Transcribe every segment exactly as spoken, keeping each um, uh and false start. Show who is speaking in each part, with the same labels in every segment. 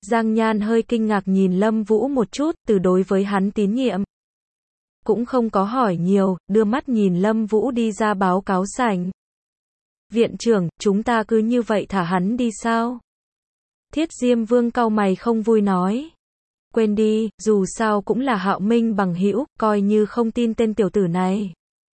Speaker 1: Giang Nhan hơi kinh ngạc nhìn Lâm Vũ một chút, từ đối với hắn tín nhiệm. Cũng không có hỏi nhiều, đưa mắt nhìn Lâm Vũ đi ra báo cáo sảnh. Viện trưởng, chúng ta cứ như vậy thả hắn đi sao? Thiết Diêm Vương cau mày không vui nói. Quên đi, dù sao cũng là Hạo Minh bằng hữu, coi như không tin tên tiểu tử này.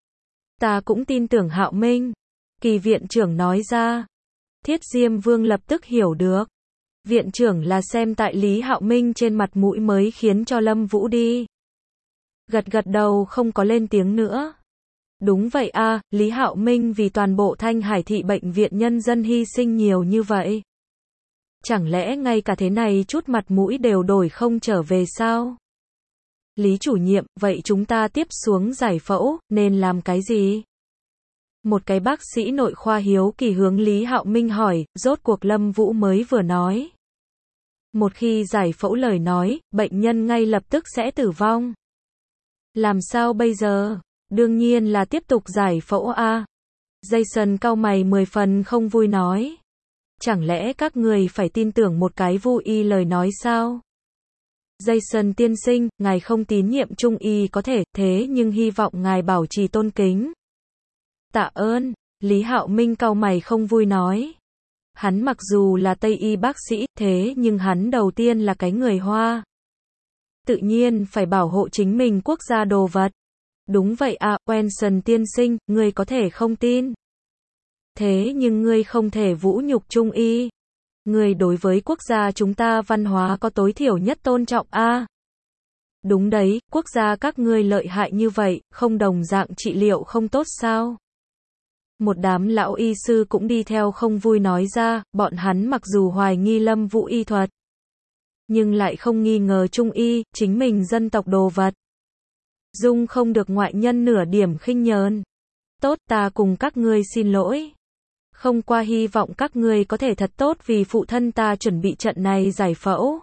Speaker 1: Ta cũng tin tưởng Hạo Minh. Kỳ viện trưởng nói ra. Thiết Diêm Vương lập tức hiểu được. Viện trưởng là xem tại Lý Hạo Minh trên mặt mũi mới khiến cho Lâm Vũ đi. Gật gật đầu không có lên tiếng nữa. Đúng vậy a, Lý Hạo Minh vì toàn bộ Thanh Hải thị bệnh viện nhân dân hy sinh nhiều như vậy. Chẳng lẽ ngay cả thế này chút mặt mũi đều đổi không trở về sao? Lý chủ nhiệm, vậy chúng ta tiếp xuống giải phẫu, nên làm cái gì? Một cái bác sĩ nội khoa hiếu kỳ hướng Lý Hạo Minh hỏi, rốt cuộc Lâm Vũ mới vừa nói. Một khi giải phẫu lời nói, bệnh nhân ngay lập tức sẽ tử vong. Làm sao bây giờ? Đương nhiên là tiếp tục giải phẫu a. Jason cau mày mười phần không vui nói. Chẳng lẽ các người phải tin tưởng một cái vô y lời nói sao? Jason tiên sinh, ngài không tín nhiệm Trung y có thể, thế nhưng hy vọng ngài bảo trì tôn kính. Tạ ơn, Lý Hạo Minh cau mày không vui nói. Hắn mặc dù là Tây y bác sĩ, thế nhưng hắn đầu tiên là cái người Hoa. Tự nhiên phải bảo hộ chính mình quốc gia đồ vật. Đúng vậy à, Wenson tiên sinh, ngươi có thể không tin. Thế nhưng ngươi không thể vũ nhục Trung y. Ngươi đối với quốc gia chúng ta văn hóa có tối thiểu nhất tôn trọng a. À. Đúng đấy, quốc gia các ngươi lợi hại như vậy, không đồng dạng trị liệu không tốt sao? Một đám lão y sư cũng đi theo không vui nói ra, bọn hắn mặc dù hoài nghi Lâm Vũ y thuật, nhưng lại không nghi ngờ Trung y, chính mình dân tộc đồ vật. Dung không được ngoại nhân nửa điểm khinh nhờn. Tốt, ta cùng các ngươi xin lỗi. Không qua hy vọng các ngươi có thể thật tốt vì phụ thân ta chuẩn bị trận này giải phẫu.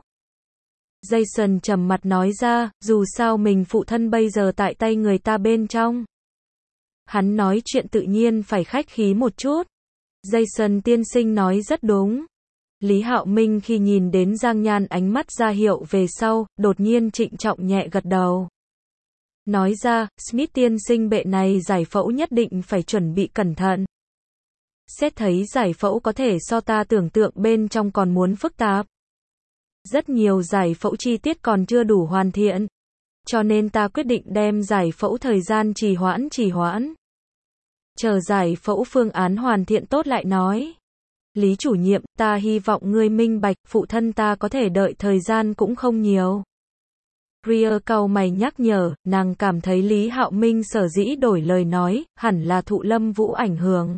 Speaker 1: Jason trầm mặt nói ra, dù sao mình phụ thân bây giờ tại tay người ta bên trong. Hắn nói chuyện tự nhiên phải khách khí một chút. Jason tiên sinh nói rất đúng. Lý Hạo Minh khi nhìn đến Giang Nhan ánh mắt ra hiệu về sau, đột nhiên trịnh trọng nhẹ gật đầu. Nói ra, Smith tiên sinh bệ này giải phẫu nhất định phải chuẩn bị cẩn thận. Xét thấy giải phẫu có thể so ta tưởng tượng bên trong còn muốn phức tạp. Rất nhiều giải phẫu chi tiết còn chưa đủ hoàn thiện. Cho nên ta quyết định đem giải phẫu thời gian trì hoãn trì hoãn. Chờ giải phẫu phương án hoàn thiện tốt lại nói. Lý chủ nhiệm, ta hy vọng ngươi minh bạch, phụ thân ta có thể đợi thời gian cũng không nhiều. Greer cau mày nhắc nhở, nàng cảm thấy Lý Hạo Minh sở dĩ đổi lời nói, hẳn là thụ Lâm Vũ ảnh hưởng.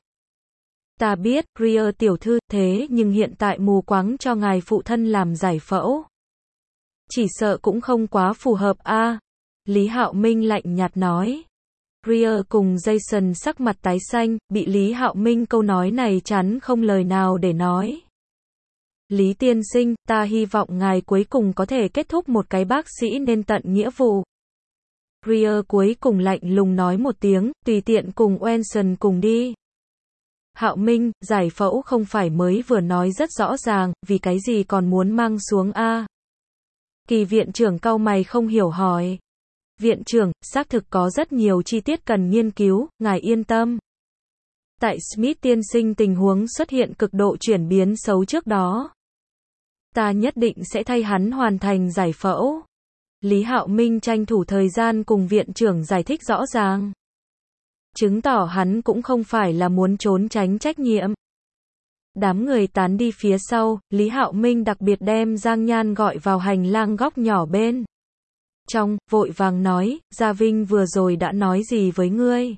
Speaker 1: Ta biết, Greer tiểu thư, thế nhưng hiện tại mù quáng cho ngài phụ thân làm giải phẫu. Chỉ sợ cũng không quá phù hợp a. À. Lý Hạo Minh lạnh nhạt nói. Greer cùng Jason sắc mặt tái xanh, bị Lý Hạo Minh câu nói này chắn không lời nào để nói. Lý tiên sinh, ta hy vọng ngài cuối cùng có thể kết thúc một cái bác sĩ nên tận nghĩa vụ. Greer cuối cùng lạnh lùng nói một tiếng, tùy tiện cùng Wenson cùng đi. Hạo Minh, giải phẫu không phải mới vừa nói rất rõ ràng, vì cái gì còn muốn mang xuống a? À? Kỳ viện trưởng cau mày không hiểu hỏi. Viện trưởng, xác thực có rất nhiều chi tiết cần nghiên cứu, ngài yên tâm. Tại Smith tiên sinh tình huống xuất hiện cực độ chuyển biến xấu trước đó. Ta nhất định sẽ thay hắn hoàn thành giải phẫu. Lý Hạo Minh tranh thủ thời gian cùng viện trưởng giải thích rõ ràng. Chứng tỏ hắn cũng không phải là muốn trốn tránh trách nhiệm. Đám người tán đi phía sau, Lý Hạo Minh đặc biệt đem Giang Nhan gọi vào hành lang góc nhỏ bên. Trong, vội vàng nói, Gia Vinh vừa rồi đã nói gì với ngươi?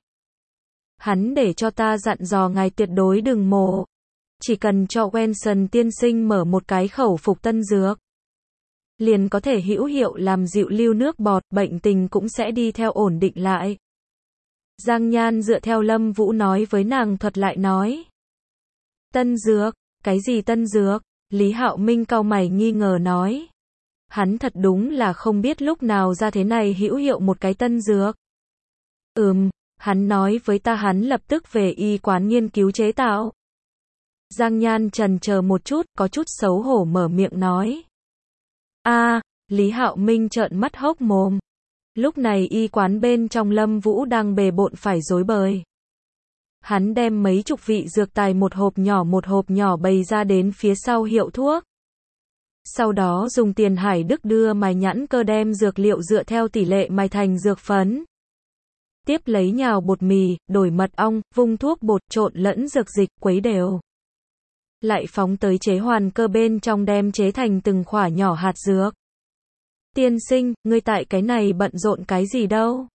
Speaker 1: Hắn để cho ta dặn dò ngài tuyệt đối đừng mổ. Chỉ cần cho Wenson tiên sinh mở một cái khẩu phục tân dược. Liền có thể hữu hiệu làm dịu lưu nước bọt, bệnh tình cũng sẽ đi theo ổn định lại. Giang Nhan dựa theo Lâm Vũ nói với nàng thuật lại nói. Tân dược, cái gì tân dược? Lý Hạo Minh cau mày nghi ngờ nói. Hắn thật đúng là không biết lúc nào ra thế này hữu hiệu một cái tân dược. Ừm, hắn nói với ta hắn lập tức về y quán nghiên cứu chế tạo. Giang Nhan chần chờ một chút, có chút xấu hổ mở miệng nói. A, Lý Hạo Minh trợn mắt hốc mồm. Lúc này y quán bên trong Lâm Vũ đang bề bộn phải rối bời. Hắn đem mấy chục vị dược tài một hộp nhỏ một hộp nhỏ bày ra đến phía sau hiệu thuốc. Sau đó dùng tiền Hải Đức đưa mài nhãn cơ đem dược liệu dựa theo tỷ lệ mài thành dược phấn. Tiếp lấy nhào bột mì, đổi mật ong, vung thuốc bột trộn lẫn dược dịch, quấy đều. Lại phóng tới chế hoàn cơ bên trong đem chế thành từng khỏa nhỏ hạt dược. Tiên sinh, ngươi tại cái này bận rộn cái gì đâu?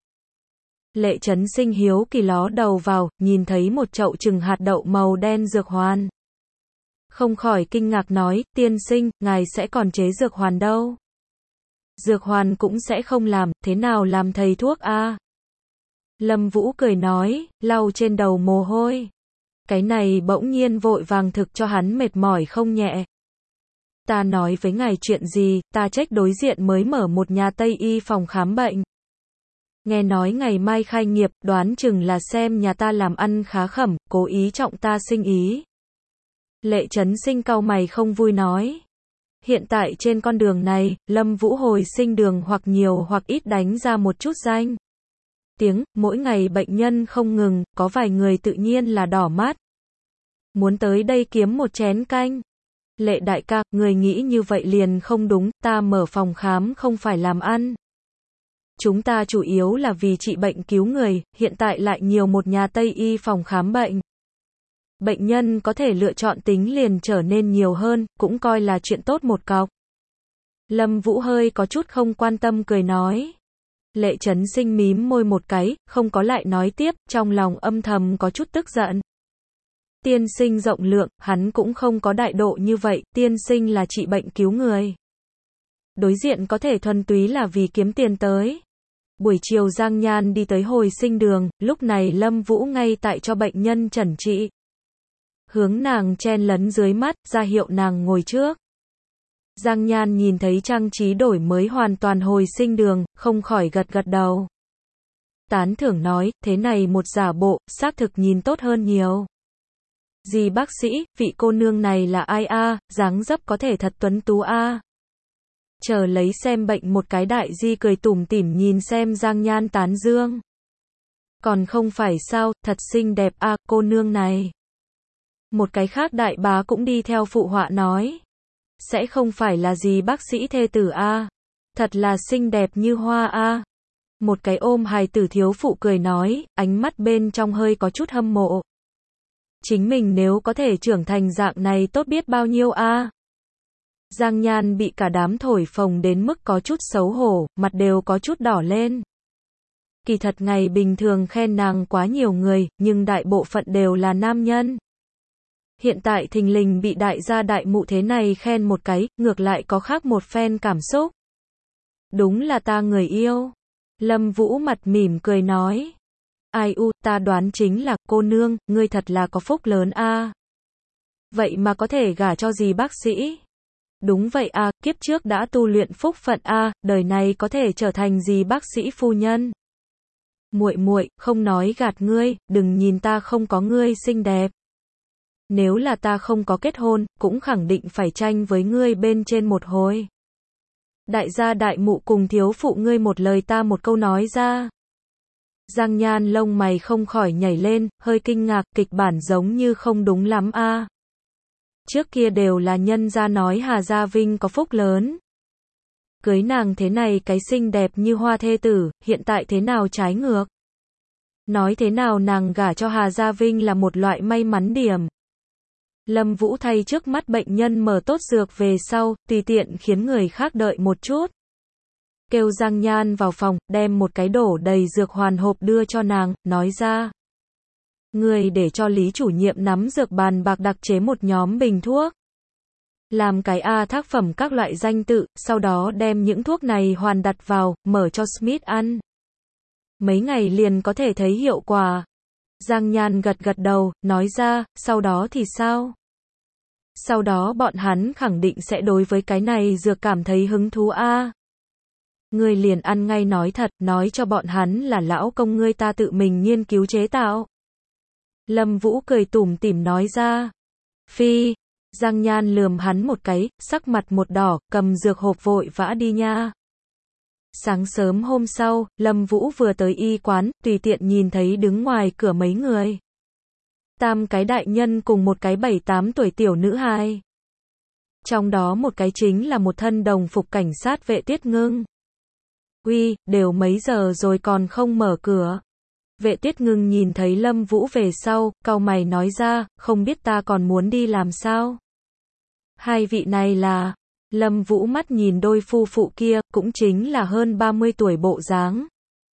Speaker 1: Lệ Chấn Sinh hiếu kỳ ló đầu vào, nhìn thấy một chậu chừng hạt đậu màu đen dược hoàn. Không khỏi kinh ngạc nói, tiên sinh, ngài sẽ còn chế dược hoàn đâu? Dược hoàn cũng sẽ không làm, thế nào làm thầy thuốc a? Lâm Vũ cười nói, lau trên đầu mồ hôi. Cái này bỗng nhiên vội vàng thực cho hắn mệt mỏi không nhẹ. Ta nói với ngài chuyện gì, ta trách đối diện mới mở một nhà Tây y phòng khám bệnh. Nghe nói ngày mai khai nghiệp, đoán chừng là xem nhà ta làm ăn khá khẩm, cố ý trọng ta sinh ý. Lệ Chấn Sinh cau mày không vui nói. Hiện tại trên con đường này, Lâm Vũ hồi sinh đường hoặc nhiều hoặc ít đánh ra một chút danh tiếng, mỗi ngày bệnh nhân không ngừng, có vài người tự nhiên là đỏ mắt. Muốn tới đây kiếm một chén canh. Lệ đại ca, người nghĩ như vậy liền không đúng, ta mở phòng khám không phải làm ăn. Chúng ta chủ yếu là vì trị bệnh cứu người, hiện tại lại nhiều một nhà Tây y phòng khám bệnh. Bệnh nhân có thể lựa chọn tính liền trở nên nhiều hơn, cũng coi là chuyện tốt một cọc. Lâm Vũ hơi có chút không quan tâm cười nói. Lệ Chấn Sinh mím môi một cái, không có lại nói tiếp, trong lòng âm thầm có chút tức giận. Tiên sinh rộng lượng, hắn cũng không có đại độ như vậy, tiên sinh là trị bệnh cứu người. Đối diện có thể thuần túy là vì kiếm tiền tới. Buổi chiều Giang Nhan đi tới hồi sinh đường, lúc này Lâm Vũ ngay tại cho bệnh nhân chẩn trị. Hướng nàng chen lấn dưới mắt, ra hiệu nàng ngồi trước. Giang Nhan nhìn thấy trang trí đổi mới hoàn toàn hồi sinh đường, không khỏi gật gật đầu. Tán thưởng nói, thế này một giả bộ, xác thực nhìn tốt hơn nhiều. Dì bác sĩ, vị cô nương này là ai a, dáng dấp có thể thật tuấn tú a. Chờ lấy xem bệnh một cái đại di cười tủm tỉm nhìn xem Giang Nhan tán dương. Còn không phải sao, thật xinh đẹp a, cô nương này. Một cái khác đại bá cũng đi theo phụ họa nói. Sẽ không phải là gì bác sĩ thê tử a, thật là xinh đẹp như hoa a. Một cái ôm hài tử thiếu phụ cười nói, ánh mắt bên trong hơi có chút hâm mộ. Chính mình nếu có thể trưởng thành dạng này tốt biết bao nhiêu a. Giang Nhan bị cả đám thổi phồng đến mức có chút xấu hổ, mặt đều có chút đỏ lên. Kỳ thật ngày bình thường khen nàng quá nhiều người, nhưng đại bộ phận đều là nam nhân. Hiện tại thình lình bị đại gia đại mụ thế này khen một cái, ngược lại có khác một phen cảm xúc. Đúng là ta người yêu. Lâm Vũ mặt mỉm cười nói. Ai u, ta đoán chính là, cô nương, ngươi thật là có phúc lớn a. Vậy mà có thể gả cho dì bác sĩ. Đúng vậy a, kiếp trước đã tu luyện phúc phận a, đời này có thể trở thành dì bác sĩ phu nhân. Muội muội, không nói gạt ngươi, đừng nhìn ta không có ngươi xinh đẹp. Nếu là ta không có kết hôn, cũng khẳng định phải tranh với ngươi bên trên một hồi. Đại gia đại mụ cùng thiếu phụ ngươi một lời ta một câu nói ra. Giang Nhan lông mày không khỏi nhảy lên, hơi kinh ngạc, kịch bản giống như không đúng lắm a. Trước kia đều là nhân gia nói Hà Gia Vinh có phúc lớn. Cưới nàng thế này cái xinh đẹp như hoa thê tử, hiện tại thế nào trái ngược. Nói thế nào nàng gả cho Hà Gia Vinh là một loại may mắn điểm. Lâm Vũ thay trước mắt bệnh nhân mở tốt dược về sau, tùy tiện khiến người khác đợi một chút. Kêu Giang Nhan vào phòng, đem một cái đổ đầy dược hoàn hộp đưa cho nàng, nói ra. Người để cho Lý chủ nhiệm nắm dược bàn bạc đặc chế một nhóm bình thuốc. Làm cái A thác phẩm các loại danh tự, sau đó đem những thuốc này hoàn đặt vào, mở cho Smith ăn. Mấy ngày liền có thể thấy hiệu quả. Giang Nhan gật gật đầu, nói ra, sau đó thì sao? Sau đó bọn hắn khẳng định sẽ đối với cái này dược cảm thấy hứng thú a. Ngươi liền ăn ngay nói thật, nói cho bọn hắn là lão công ngươi ta tự mình nghiên cứu chế tạo. Lâm Vũ cười tủm tỉm nói ra. Phi, Giang Nhan lườm hắn một cái, sắc mặt một đỏ, cầm dược hộp vội vã đi nha. Sáng sớm hôm sau, Lâm Vũ vừa tới y quán, tùy tiện nhìn thấy đứng ngoài cửa mấy người. Tam cái đại nhân cùng một cái bảy tám tuổi tiểu nữ hài. Trong đó một cái chính là một thân đồng phục cảnh sát Vệ Tiết Ngưng. Uy, đều mấy giờ rồi còn không mở cửa. Vệ Tiết Ngưng nhìn thấy Lâm Vũ về sau, cau mày nói ra, không biết ta còn muốn đi làm sao. Hai vị này là... Lâm Vũ mắt nhìn đôi phu phụ kia, cũng chính là hơn ba mươi tuổi bộ dáng.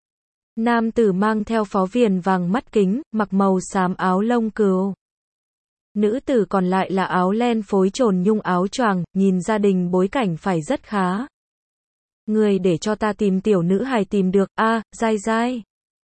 Speaker 1: Nam tử mang theo phó viền vàng mắt kính, mặc màu xám áo lông cừu. Nữ tử còn lại là áo len phối trồn nhung áo choàng, nhìn gia đình bối cảnh phải rất khá. Người để cho ta tìm tiểu nữ hài tìm được, a, à, Giai Giai.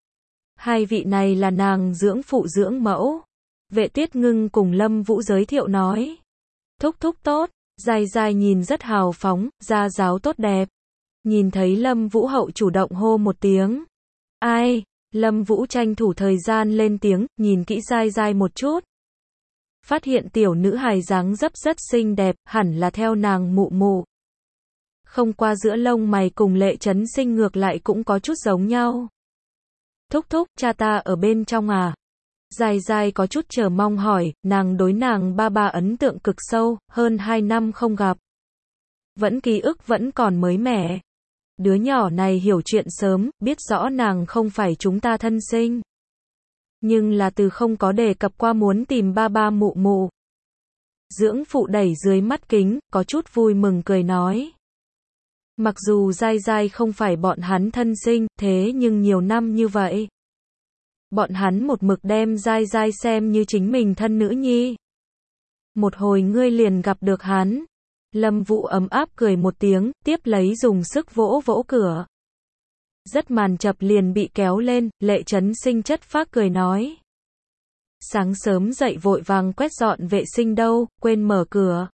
Speaker 1: Hai vị này là nàng dưỡng phụ dưỡng mẫu. Vệ Tiết Ngưng cùng Lâm Vũ giới thiệu nói. Thúc thúc tốt. Giai Giai nhìn rất hào phóng, da giáo tốt đẹp. Nhìn thấy Lâm Vũ hậu chủ động hô một tiếng. Ai? Lâm Vũ tranh thủ thời gian lên tiếng, nhìn kỹ Giai Giai một chút. Phát hiện tiểu nữ hài dáng dấp rất xinh đẹp, hẳn là theo nàng mụ mụ. Không qua giữa lông mày cùng Lệ Chấn Sinh ngược lại cũng có chút giống nhau. Thúc thúc, cha ta ở bên trong à? Giai Giai có chút chờ mong hỏi, nàng đối nàng ba ba ấn tượng cực sâu, hơn hai năm không gặp. Vẫn ký ức vẫn còn mới mẻ. Đứa nhỏ này hiểu chuyện sớm, biết rõ nàng không phải chúng ta thân sinh. Nhưng là từ không có đề cập qua muốn tìm ba ba mụ mụ. Dưỡng phụ đẩy dưới mắt kính, có chút vui mừng cười nói. Mặc dù Giai Giai không phải bọn hắn thân sinh, thế nhưng nhiều năm như vậy. Bọn hắn một mực đem Giai Giai xem như chính mình thân nữ nhi. Một hồi ngươi liền gặp được hắn. Lâm Vũ ấm áp cười một tiếng, tiếp lấy dùng sức vỗ vỗ cửa. Rất màn chập liền bị kéo lên, Lệ Chấn Sinh chất phác cười nói. Sáng sớm dậy vội vàng quét dọn vệ sinh đâu, quên mở cửa.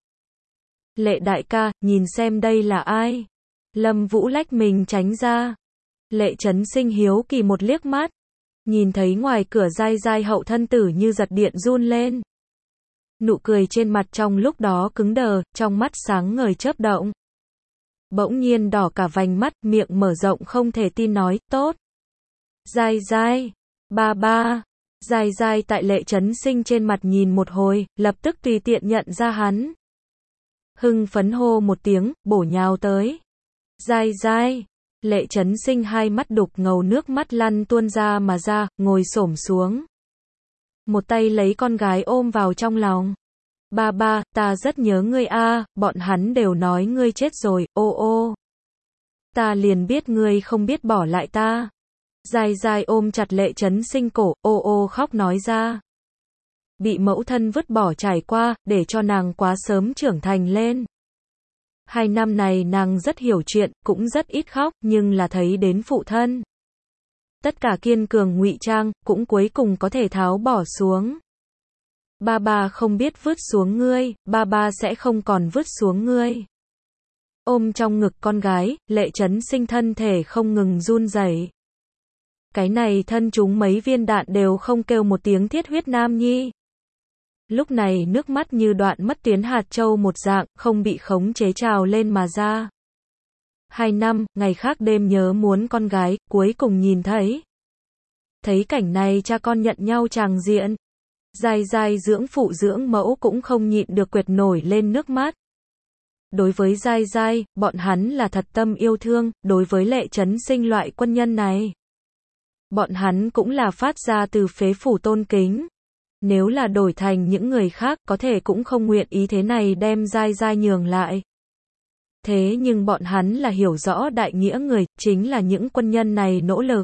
Speaker 1: Lệ đại ca, nhìn xem đây là ai. Lâm Vũ lách mình tránh ra. Lệ Chấn Sinh hiếu kỳ một liếc mắt. Nhìn thấy ngoài cửa Giai Giai hậu thân tử như giật điện run lên. Nụ cười trên mặt trong lúc đó cứng đờ, trong mắt sáng ngời chớp động. Bỗng nhiên đỏ cả vành mắt, miệng mở rộng không thể tin nói, tốt. Giai Giai, ba ba. Giai Giai tại Lệ Chấn Sinh trên mặt nhìn một hồi, lập tức tùy tiện nhận ra hắn. Hưng phấn hô một tiếng, bổ nhào tới. Giai Giai. Lệ Chấn Sinh hai mắt đục ngầu nước mắt lăn tuôn ra mà ra, ngồi xổm xuống. Một tay lấy con gái ôm vào trong lòng. Ba ba, ta rất nhớ ngươi a, bọn hắn đều nói ngươi chết rồi, ô ô. Ta liền biết ngươi không biết bỏ lại ta. Giai Giai ôm chặt Lệ Chấn Sinh cổ, ô ô khóc nói ra. Bị mẫu thân vứt bỏ trải qua, để cho nàng quá sớm trưởng thành lên. Hai năm này nàng rất hiểu chuyện, cũng rất ít khóc, nhưng là thấy đến phụ thân. Tất cả kiên cường ngụy trang, cũng cuối cùng có thể tháo bỏ xuống. Ba ba không biết vứt xuống ngươi, ba ba sẽ không còn vứt xuống ngươi. Ôm trong ngực con gái, Lệ Chấn Sinh thân thể không ngừng run rẩy. Cái này thân chúng mấy viên đạn đều không kêu một tiếng thiết huyết nam nhi. Lúc này nước mắt như đoạn mất tuyến hạt châu một dạng, không bị khống chế trào lên mà ra. Hai năm, ngày khác đêm nhớ muốn con gái, cuối cùng nhìn thấy. Thấy cảnh này cha con nhận nhau tràng diện. Giai Giai dưỡng phụ dưỡng mẫu cũng không nhịn được quệt nổi lên nước mắt. Đối với Giai Giai, bọn hắn là thật tâm yêu thương, đối với Lệ Chấn Sinh loại quân nhân này. Bọn hắn cũng là phát ra từ phế phủ tôn kính. Nếu là đổi thành những người khác, có thể cũng không nguyện ý thế này đem Giai Giai nhường lại. Thế nhưng bọn hắn là hiểu rõ đại nghĩa người, chính là những quân nhân này nỗ lực.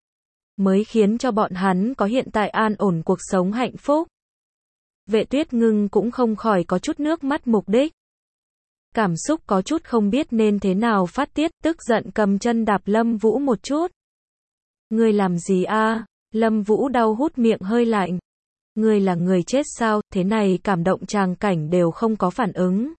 Speaker 1: Mới khiến cho bọn hắn có hiện tại an ổn cuộc sống hạnh phúc. Vệ Tuyết Ngưng cũng không khỏi có chút nước mắt mục đích. Cảm xúc có chút không biết nên thế nào phát tiết, tức giận cầm chân đạp Lâm Vũ một chút. Ngươi làm gì a? Lâm Vũ đau hút miệng hơi lạnh. Ngươi là người chết sao, thế này cảm động tràng cảnh đều không có phản ứng.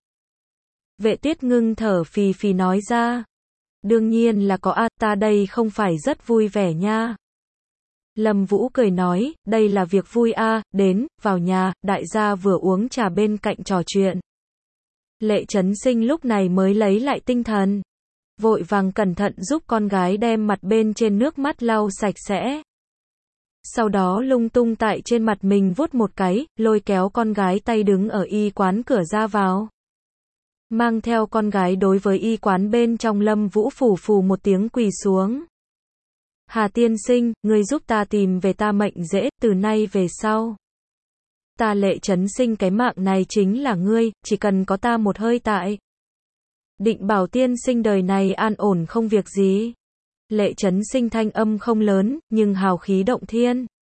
Speaker 1: Vệ Tuyết Ngưng thở phì phì nói ra. Đương nhiên là có a, ta đây không phải rất vui vẻ nha. Lâm Vũ cười nói, đây là việc vui a, đến, vào nhà, đại gia vừa uống trà bên cạnh trò chuyện. Lệ Chấn Sinh lúc này mới lấy lại tinh thần. Vội vàng cẩn thận giúp con gái đem mặt bên trên nước mắt lau sạch sẽ. Sau đó lung tung tại trên mặt mình vuốt một cái, lôi kéo con gái tay đứng ở y quán cửa ra vào. Mang theo con gái đối với y quán bên trong Lâm Vũ phù phù một tiếng quỳ xuống. Hà tiên sinh, ngươi giúp ta tìm về ta mệnh rễ, từ nay về sau. Ta Lệ Chấn Sinh cái mạng này chính là ngươi, chỉ cần có ta một hơi tại. Định bảo tiên sinh đời này an ổn không việc gì. Lệ Chấn Sinh thanh âm không lớn, nhưng hào khí động thiên.